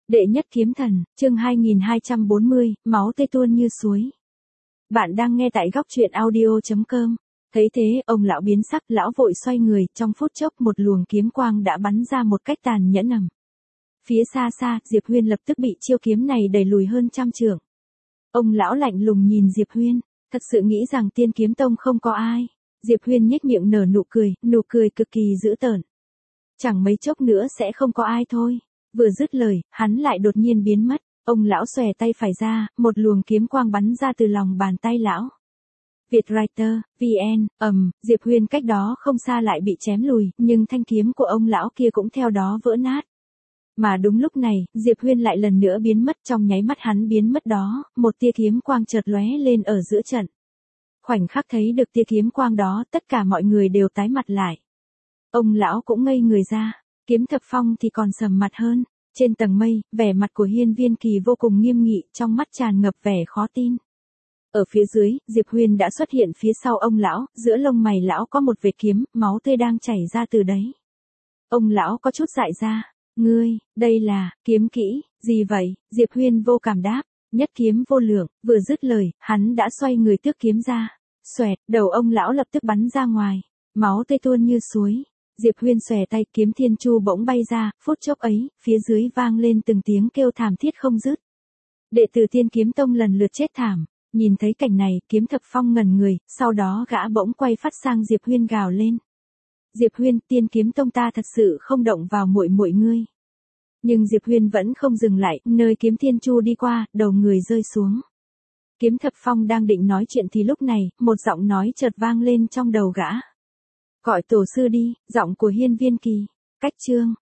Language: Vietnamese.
Đệ nhất kiếm thần, chương 2240, máu tê tuôn như suối. Bạn đang nghe tại góc truyện audio.com. Thấy thế, ông lão biến sắc, lão vội xoay người, trong phút chốc một luồng kiếm quang đã bắn ra một cách tàn nhẫn ầm. Phía xa xa, Diệp Huyên lập tức bị chiêu kiếm này đẩy lùi hơn trăm trượng. Ông lão lạnh lùng nhìn Diệp Huyên, thật sự nghĩ rằng Tiên Kiếm Tông không có ai. Diệp Huyên nhếch miệng nở nụ cười cực kỳ dữ tợn. Chẳng mấy chốc nữa sẽ không có ai thôi. Vừa dứt lời, hắn lại đột nhiên biến mất. Ông lão xòe tay phải ra, một luồng kiếm quang bắn ra từ lòng bàn tay lão. Vietwriter, VN, Diệp Huyên cách đó không xa lại bị chém lùi, nhưng thanh kiếm của ông lão kia cũng theo đó vỡ nát. Mà đúng lúc này, Diệp Huyên lại lần nữa biến mất, trong nháy mắt hắn biến mất đó, một tia kiếm quang chợt lóe lên ở giữa trận. Khoảnh khắc thấy được tia kiếm quang đó, tất cả mọi người đều tái mặt lại. Ông lão cũng ngây người ra. Kiếm Thập Phong thì còn sầm mặt hơn. Trên tầng mây, vẻ mặt của Hiên Viên Kỳ vô cùng nghiêm nghị, trong mắt tràn ngập vẻ khó tin. Ở phía dưới, Diệp Huyên đã xuất hiện phía sau ông lão, giữa lông mày lão có một vệt kiếm, máu tươi đang chảy ra từ đấy. Ông lão có chút dại ra. Ngươi, đây là, kiếm kỹ, gì vậy? Diệp Huyên vô cảm đáp, nhất kiếm vô lượng, vừa dứt lời, hắn đã xoay người tước kiếm ra. Xoẹt, đầu ông lão lập tức bắn ra ngoài, máu tươi tuôn như suối. Diệp Huyên xòe tay, kiếm thiên chu bỗng bay ra, phút chốc ấy, phía dưới vang lên từng tiếng kêu thảm thiết không dứt. Đệ tử Tiên Kiếm Tông lần lượt chết thảm. Nhìn thấy cảnh này, Kiếm Thập Phong ngẩn người, sau đó gã bỗng quay phát sang Diệp Huyên gào lên. Diệp Huyên, Tiên Kiếm Tông ta thật sự không động vào muội muội ngươi. Nhưng Diệp Huyên vẫn không dừng lại, nơi kiếm thiên chu đi qua, đầu người rơi xuống. Kiếm Thập Phong đang định nói chuyện thì lúc này, một giọng nói chợt vang lên trong đầu gã. Gọi tổ sư đi, giọng của Hiên Viên Kỳ. Cách chương